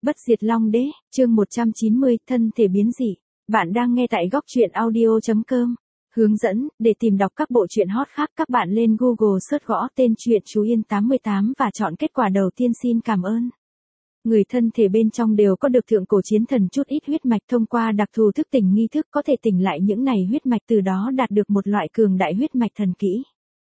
Bất diệt Long Đế, chương 190, thân thể biến dị. Bạn đang nghe tại góc truyện audio.com. Hướng dẫn, để tìm đọc các bộ truyện hot khác các bạn lên Google search gõ tên truyện Chú Yên 88 và chọn kết quả đầu tiên. Xin cảm ơn. Người thân thể bên trong đều có được thượng cổ chiến thần chút ít huyết mạch, thông qua đặc thù thức tỉnh nghi thức có thể tỉnh lại những này huyết mạch, từ đó đạt được một loại cường đại huyết mạch thần kỹ.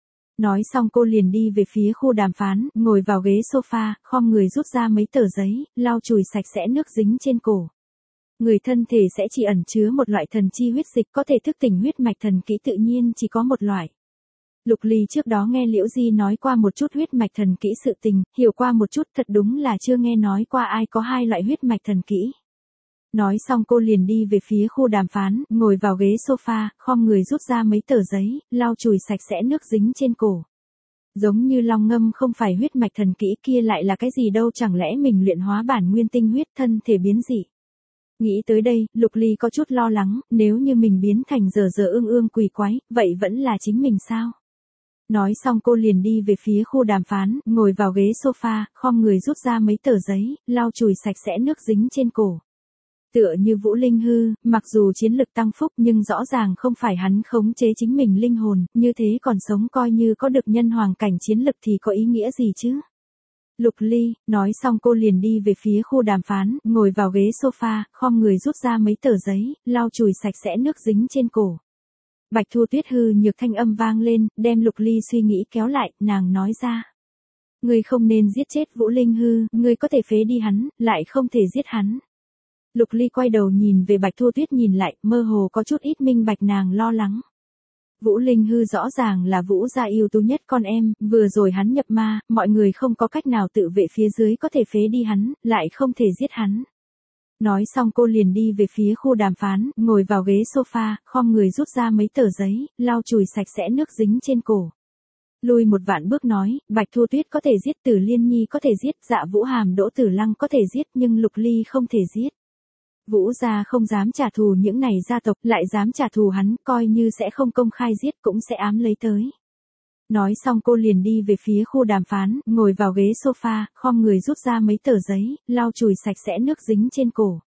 Nói xong cô liền đi về phía khu đàm phán, ngồi vào ghế sofa, khom người rút ra mấy tờ giấy, lau chùi sạch sẽ nước dính trên cổ. Người thân thể sẽ chỉ ẩn chứa một loại thần chi huyết dịch, có thể thức tỉnh huyết mạch thần kỹ tự nhiên chỉ có một loại. Lục Ly trước đó nghe Liễu Di nói qua một chút huyết mạch thần kỹ sự tình, hiểu qua một chút, thật đúng là chưa nghe nói qua ai có hai loại huyết mạch thần kỹ. Nói xong cô liền đi về phía khu đàm phán, ngồi vào ghế sofa, khom người rút ra mấy tờ giấy, lau chùi sạch sẽ nước dính trên cổ. Giống như long ngâm không phải huyết mạch thần kỹ kia lại là cái gì đâu, chẳng lẽ mình luyện hóa bản nguyên tinh huyết, thân thể biến dị. Nghĩ tới đây, Lục Ly có chút lo lắng, nếu như mình biến thành dở dở ương ương quỷ quái, vậy vẫn là chính mình sao? Nói xong cô liền đi về phía khu đàm phán, ngồi vào ghế sofa, khom người rút ra mấy tờ giấy, lau chùi sạch sẽ nước dính trên cổ. Tựa như Vũ Linh Hư, mặc dù chiến lực tăng phúc nhưng rõ ràng không phải hắn khống chế chính mình linh hồn, như thế còn sống coi như có được nhân hoàng cảnh chiến lực thì có ý nghĩa gì chứ? Lục Ly, nói xong cô liền đi về phía khu đàm phán, ngồi vào ghế sofa, khom người rút ra mấy tờ giấy, lau chùi sạch sẽ nước dính trên cổ. Bạch Thu Tuyết hư nhược thanh âm vang lên, đem Lục Ly suy nghĩ kéo lại, nàng nói ra. Ngươi không nên giết chết Vũ Linh Hư, ngươi có thể phế đi hắn, lại không thể giết hắn. Lục Ly quay đầu nhìn về Bạch Thu Tuyết, nhìn lại, mơ hồ có chút ít minh bạch nàng lo lắng. Vũ Linh Hư rõ ràng là Vũ gia ưu tú nhất con em, vừa rồi hắn nhập ma, mọi người không có cách nào tự vệ phía dưới có thể phế đi hắn, lại không thể giết hắn. Nói xong cô liền đi về phía khu đàm phán, ngồi vào ghế sofa, khom người rút ra mấy tờ giấy, lau chùi sạch sẽ nước dính trên cổ. Lùi một vạn bước nói, Bạch Thu Tuyết có thể giết, Tử Liên Nhi có thể giết, Dạ Vũ Hàm Đỗ Tử Lăng có thể giết, nhưng Lục Ly không thể giết. Vũ gia không dám trả thù những này gia tộc, lại dám trả thù hắn, coi như sẽ không công khai giết cũng sẽ ám lấy tới. Nói xong cô liền đi về phía khu đàm phán, ngồi vào ghế sofa, khom người rút ra mấy tờ giấy, lau chùi sạch sẽ nước dính trên cổ.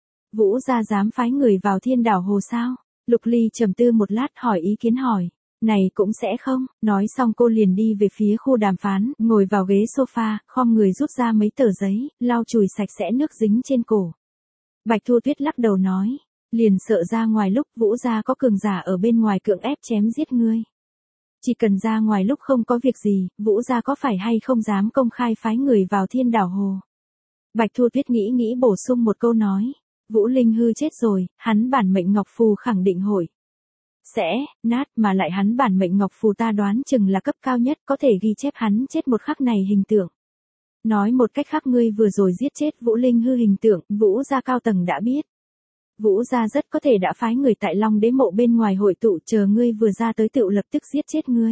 Vũ gia dám phái người vào Thiên Đảo Hồ sao? Lục Ly trầm tư một lát hỏi ý kiến hỏi. Này cũng sẽ không, nói xong cô liền đi về phía khu đàm phán, ngồi vào ghế sofa, khom người rút ra mấy tờ giấy, lau chùi sạch sẽ nước dính trên cổ. Bạch Thu Tuyết lắc đầu nói, liền sợ ra ngoài lúc Vũ gia có cường giả ở bên ngoài cưỡng ép chém giết ngươi. Chỉ cần ra ngoài lúc không có việc gì, Vũ gia có phải hay không dám công khai phái người vào Thiên Đảo Hồ. Bạch Thu Tuyết nghĩ bổ sung một câu nói, Vũ Linh Hư chết rồi, hắn bản mệnh ngọc phù khẳng định hội sẽ nát, mà lại hắn bản mệnh ngọc phù ta đoán chừng là cấp cao nhất, có thể ghi chép hắn chết một khắc này hình tượng. Nói một cách khác, ngươi vừa rồi giết chết Vũ Linh Hư hình tượng, Vũ gia cao tầng đã biết. Vũ gia rất có thể đã phái người tại Long Đế mộ bên ngoài hội tụ, chờ ngươi vừa ra tới tựu lập tức giết chết ngươi.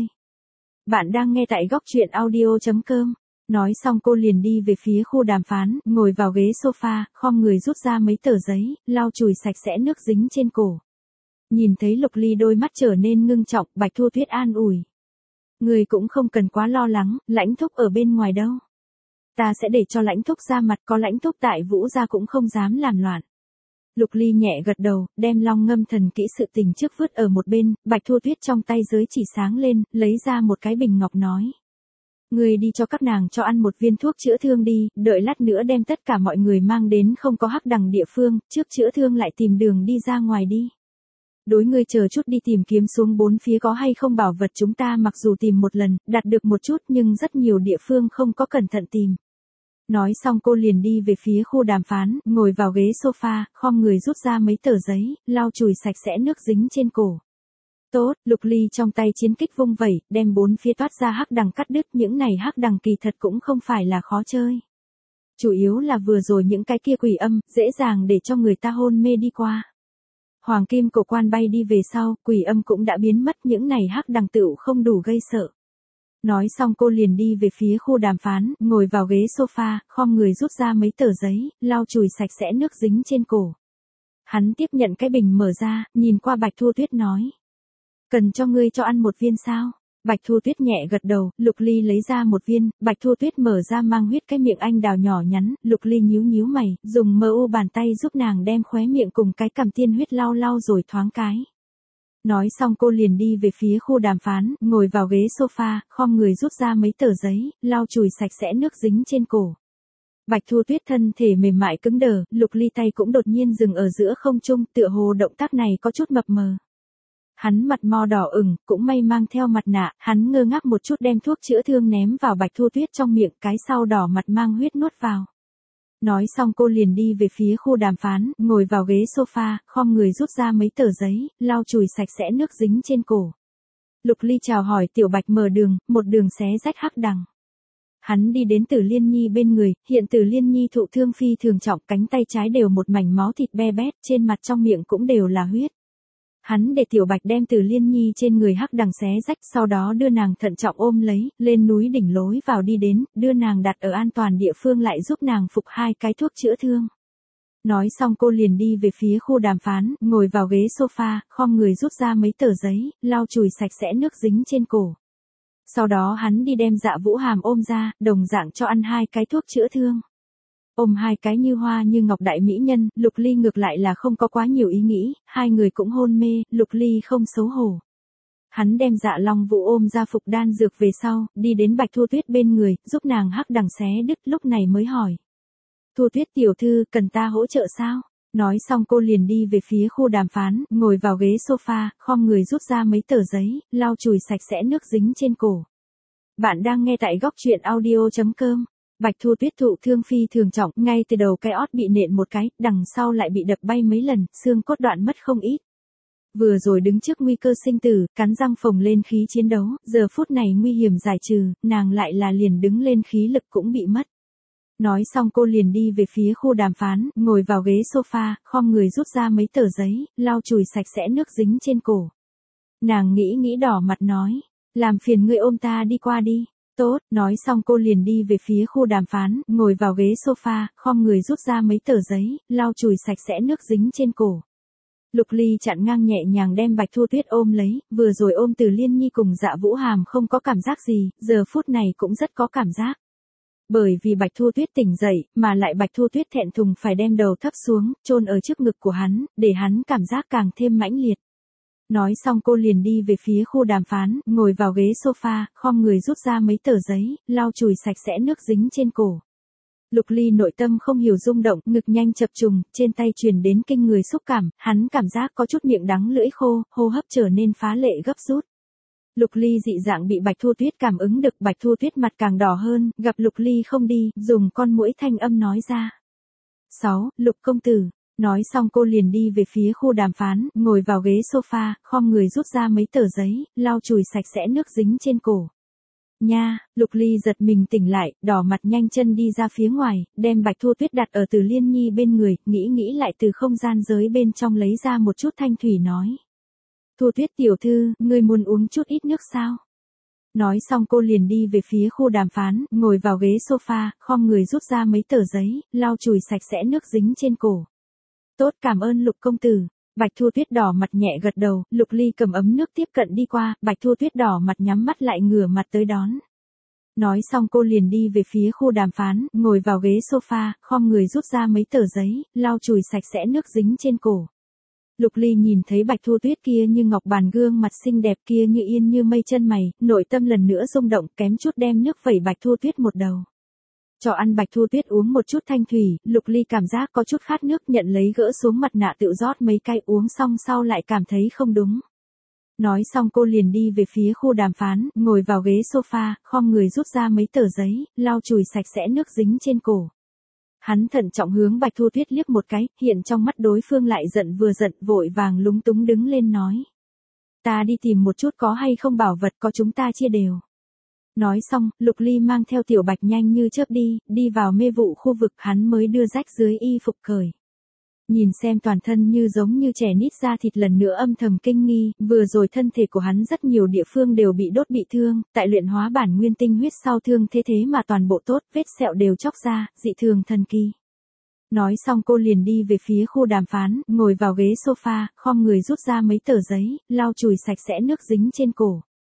Bạn đang nghe tại góc truyện audio.com. Nói xong cô liền đi về phía khu đàm phán, ngồi vào ghế sofa, khom người rút ra mấy tờ giấy, lau chùi sạch sẽ nước dính trên cổ. Nhìn thấy Lục Ly đôi mắt trở nên ngưng trọng, Bạch Thu Tuyết an ủi. Ngươi cũng không cần quá lo lắng, Lãnh Thúc ở bên ngoài đâu. Ta sẽ để cho Lãnh Thúc ra mặt, có Lãnh Thúc tại Vũ gia cũng không dám làm loạn. Lục Ly nhẹ gật đầu, đem long ngâm thần kỹ sự tình trước vứt ở một bên, Bạch Thu Tuyết trong tay giới chỉ sáng lên, lấy ra một cái bình ngọc nói. Ngươi đi cho các nàng cho ăn một viên thuốc chữa thương đi, đợi lát nữa đem tất cả mọi người mang đến không có hắc đằng địa phương, trước chữa thương lại tìm đường đi ra ngoài đi. Đối ngươi chờ chút đi tìm kiếm xuống bốn phía có hay không bảo vật, chúng ta mặc dù tìm một lần, đạt được một chút nhưng rất nhiều địa phương không có cẩn thận tìm. Nói xong cô liền đi về phía khu đàm phán, ngồi vào ghế sofa, khom người rút ra mấy tờ giấy, lau chùi sạch sẽ nước dính trên cổ. Tốt, Lục Ly trong tay chiến kích vung vẩy, đem bốn phía toát ra hắc đằng cắt đứt, những này hắc đằng kỳ thật cũng không phải là khó chơi. Chủ yếu là vừa rồi những cái kia quỷ âm, dễ dàng để cho người ta hôn mê đi qua. Hoàng kim cổ quan bay đi về sau, quỷ âm cũng đã biến mất, những này hắc đằng tựu không đủ gây sợ. Nói xong cô liền đi về phía khu đàm phán, ngồi vào ghế sofa, khom người rút ra mấy tờ giấy, lau chùi sạch sẽ nước dính trên cổ. Hắn tiếp nhận cái bình mở ra, nhìn qua Bạch Thu Tuyết nói. Cần cho ngươi cho ăn một viên sao? Bạch Thu Tuyết nhẹ gật đầu, Lục Ly lấy ra một viên, Bạch Thu Tuyết mở ra mang huyết cái miệng anh đào nhỏ nhắn, Lục Ly nhíu nhíu mày, dùng mờ u bàn tay giúp nàng đem khóe miệng cùng cái cằm tiên huyết lau lau rồi thoáng cái. Nói xong cô liền đi về phía khu đàm phán, ngồi vào ghế sofa, khom người rút ra mấy tờ giấy, lau chùi sạch sẽ nước dính trên cổ. Bạch Thu Tuyết thân thể mềm mại cứng đờ, Lục Ly tay cũng đột nhiên dừng ở giữa không trung, tựa hồ động tác này có chút mập mờ. Hắn mặt mo đỏ ửng, cũng may mang theo mặt nạ, hắn ngơ ngác một chút đem thuốc chữa thương ném vào Bạch Thu Tuyết trong miệng, cái sau đỏ mặt mang huyết nuốt vào. Nói xong cô liền đi về phía khu đàm phán, ngồi vào ghế sofa, khom người rút ra mấy tờ giấy, lau chùi sạch sẽ nước dính trên cổ. Lục Ly chào hỏi Tiểu Bạch mở đường, một đường xé rách hắc đằng. Hắn đi đến Tử Liên Nhi bên người, hiện Tử Liên Nhi thụ thương phi thường trọng, cánh tay trái đều một mảnh máu thịt be bét, trên mặt trong miệng cũng đều là huyết. Hắn để Tiểu Bạch đem Tử Liên Nhi trên người hắc đằng xé rách, sau đó đưa nàng thận trọng ôm lấy, lên núi đỉnh lối vào đi đến, đưa nàng đặt ở an toàn địa phương lại giúp nàng phục 2 cái thuốc chữa thương. Nói xong cô liền đi về phía khu đàm phán, ngồi vào ghế sofa, khom người rút ra mấy tờ giấy, lau chùi sạch sẽ nước dính trên cổ. Sau đó hắn đi đem Dạ Vũ Hàm ôm ra, đồng dạng cho ăn 2 cái thuốc chữa thương. Ôm 2 cái như hoa như ngọc đại mỹ nhân, Lục Ly ngược lại là không có quá nhiều ý nghĩ, 2 người cũng hôn mê, Lục Ly không xấu hổ. Hắn đem Dạ Long Vũ ôm ra phục đan dược về sau, đi đến Bạch Thu Tuyết bên người, giúp nàng hắc đằng xé đứt, lúc này mới hỏi. Thu Tuyết tiểu thư, cần ta hỗ trợ sao? Nói xong cô liền đi về phía khu đàm phán, ngồi vào ghế sofa, khom người rút ra mấy tờ giấy, lau chùi sạch sẽ nước dính trên cổ. Bạn đang nghe tại góc truyện audio.com. Bạch Thu Tuyết thụ thương phi thường trọng, ngay từ đầu cái ót bị nện một cái, đằng sau lại bị đập bay mấy lần, xương cốt đoạn mất không ít. Vừa rồi đứng trước nguy cơ sinh tử, cắn răng phồng lên khí chiến đấu, giờ phút này nguy hiểm giải trừ, nàng lại là liền đứng lên khí lực cũng bị mất. Nói xong cô liền đi về phía khu đàm phán, ngồi vào ghế sofa, khom người rút ra mấy tờ giấy, lau chùi sạch sẽ nước dính trên cổ. Nàng nghĩ đỏ mặt nói, làm phiền ngươi ôm ta đi qua đi. Tốt, nói xong cô liền đi về phía khu đàm phán, ngồi vào ghế sofa, khom người rút ra mấy tờ giấy, lau chùi sạch sẽ nước dính trên cổ. Lục Ly chặn ngang nhẹ nhàng đem Bạch Thu Tuyết ôm lấy, vừa rồi ôm Từ Liên Nhi cùng Dạ Vũ Hàm không có cảm giác gì, giờ phút này cũng rất có cảm giác. Bởi vì Bạch Thu Tuyết tỉnh dậy, mà lại Bạch Thu Tuyết thẹn thùng phải đem đầu thấp xuống, chôn ở trước ngực của hắn, để hắn cảm giác càng thêm mãnh liệt. Nói xong cô liền đi về phía khu đàm phán, ngồi vào ghế sofa, khom người rút ra mấy tờ giấy, lau chùi sạch sẽ nước dính trên cổ. Lục Ly nội tâm không hiểu rung động, ngực nhanh chập trùng, trên tay truyền đến kinh người xúc cảm, hắn cảm giác có chút miệng đắng lưỡi khô, hô hấp trở nên phá lệ gấp rút. Lục Ly dị dạng bị Bạch Thu Tuyết cảm ứng được, Bạch Thu Tuyết mặt càng đỏ hơn, gặp Lục Ly không đi, dùng con muỗi thanh âm nói ra. 6. Lục công tử. Nói xong cô liền đi về phía khu đàm phán, ngồi vào ghế sofa, khom người rút ra mấy tờ giấy, lau chùi sạch sẽ nước dính trên cổ. Nha, Lục Ly giật mình tỉnh lại, đỏ mặt nhanh chân đi ra phía ngoài, đem Bạch Thu Tuyết đặt ở Từ Liên Nhi bên người, nghĩ lại từ không gian giới bên trong lấy ra một chút thanh thủy nói. Thu Tuyết tiểu thư, ngươi muốn uống chút ít nước sao? Nói xong cô liền đi về phía khu đàm phán, ngồi vào ghế sofa, khom người rút ra mấy tờ giấy, lau chùi sạch sẽ nước dính trên cổ. Tốt, cảm ơn Lục công tử. Bạch Thu Tuyết đỏ mặt nhẹ gật đầu, Lục Ly cầm ấm nước tiếp cận đi qua, Bạch Thu Tuyết đỏ mặt nhắm mắt lại ngửa mặt tới đón. Nói xong cô liền đi về phía khu đàm phán, ngồi vào ghế sofa, khom người rút ra mấy tờ giấy, lau chùi sạch sẽ nước dính trên cổ. Lục Ly nhìn thấy Bạch Thu Tuyết kia như ngọc bàn gương mặt xinh đẹp kia như yên như mây chân mày, nội tâm lần nữa rung động, kém chút đem nước vẩy Bạch Thu Tuyết một đầu. Cho ăn Bạch Thu Tuyết uống một chút thanh thủy, Lục Ly cảm giác có chút khát nước, nhận lấy gỡ xuống mặt nạ tự rót mấy cái uống xong sau lại cảm thấy không đúng. Nói xong cô liền đi về phía khu đàm phán, ngồi vào ghế sofa, khom người rút ra mấy tờ giấy, lau chùi sạch sẽ nước dính trên cổ. Hắn thận trọng hướng Bạch Thu Tuyết liếc một cái, hiện trong mắt đối phương lại giận vừa giận, vội vàng lúng túng đứng lên nói. Ta đi tìm một chút có hay không bảo vật, có chúng ta chia đều. Nói xong, Lục Ly mang theo Tiểu Bạch nhanh như chớp đi vào mê vụ khu vực, hắn mới đưa rách dưới y phục cởi. Nhìn xem toàn thân như giống như trẻ nít da thịt, lần nữa âm thầm kinh nghi, vừa rồi thân thể của hắn rất nhiều địa phương đều bị đốt bị thương, tại luyện hóa bản nguyên tinh huyết sau thương thế mà toàn bộ tốt, vết sẹo đều chóc ra, dị thường thần kỳ. Nói xong cô liền đi về phía khu đàm phán, ngồi vào ghế sofa, khom người rút ra mấy tờ giấy, lau chùi sạch sẽ nước dính trên cổ.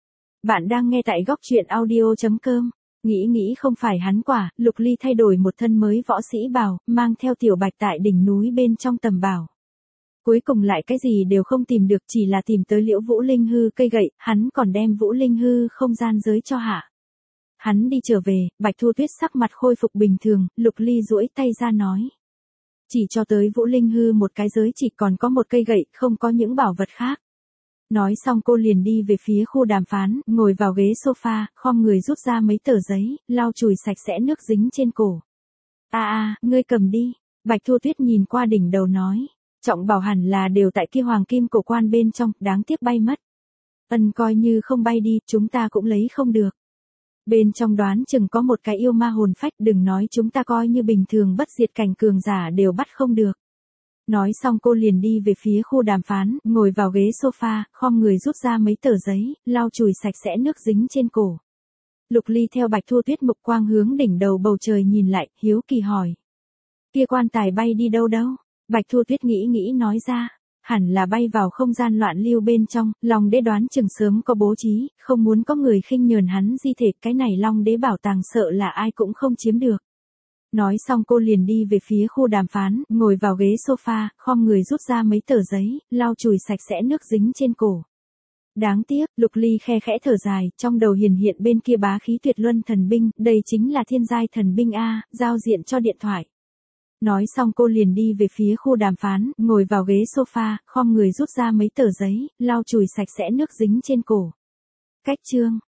Bạn đang nghe tại góc truyện audio.com. Nghĩ không phải hắn quả, Lục Ly thay đổi một thân mới võ sĩ bào, mang theo Tiểu Bạch tại đỉnh núi bên trong tầm bảo. Cuối cùng lại cái gì đều không tìm được, chỉ là tìm tới Liễu Vũ Linh Hư cây gậy, hắn còn đem Vũ Linh Hư không gian giới cho hạ. Hắn đi trở về, Bạch Thu Tuyết sắc mặt khôi phục bình thường, Lục Ly duỗi tay ra nói. Chỉ cho tới Vũ Linh Hư một cái giới, chỉ còn có một cây gậy, không có những bảo vật khác. Nói xong cô liền đi về phía khu đàm phán, ngồi vào ghế sofa, khom người rút ra mấy tờ giấy, lau chùi sạch sẽ nước dính trên cổ. Ngươi cầm đi. Bạch Thu Tuyết nhìn qua đỉnh đầu nói. Trọng bảo hẳn là đều tại kia hoàng kim cổ quan bên trong, đáng tiếc bay mất. Coi như không bay đi, chúng ta cũng lấy không được. Bên trong đoán chừng có một cái yêu ma hồn phách, đừng nói chúng ta coi như bình thường bất diệt cảnh cường giả đều bắt không được. Nói xong cô liền đi về phía khu đàm phán, ngồi vào ghế sofa, khom người rút ra mấy tờ giấy, lau chùi sạch sẽ nước dính trên cổ. Lục Ly theo Bạch Thu Tuyết mục quang hướng đỉnh đầu bầu trời nhìn lại, hiếu kỳ hỏi. Kia quan tài bay đi đâu? Bạch Thu Tuyết nghĩ nói ra. Hẳn là bay vào không gian loạn lưu bên trong, Long Đế đoán chừng sớm có bố trí, không muốn có người khinh nhờn hắn di thể, cái này Long Đế bảo tàng sợ là ai cũng không chiếm được. Nói xong cô liền đi về phía khu đàm phán, ngồi vào ghế sofa, khom người rút ra mấy tờ giấy, lau chùi sạch sẽ nước dính trên cổ. Đáng tiếc, Lục Ly khe khẽ thở dài, trong đầu hiện bên kia bá khí tuyệt luân thần binh, đây chính là thiên giai thần binh A, giao diện cho điện thoại. Nói xong cô liền đi về phía khu đàm phán, ngồi vào ghế sofa, khom người rút ra mấy tờ giấy, lau chùi sạch sẽ nước dính trên cổ. Cách chương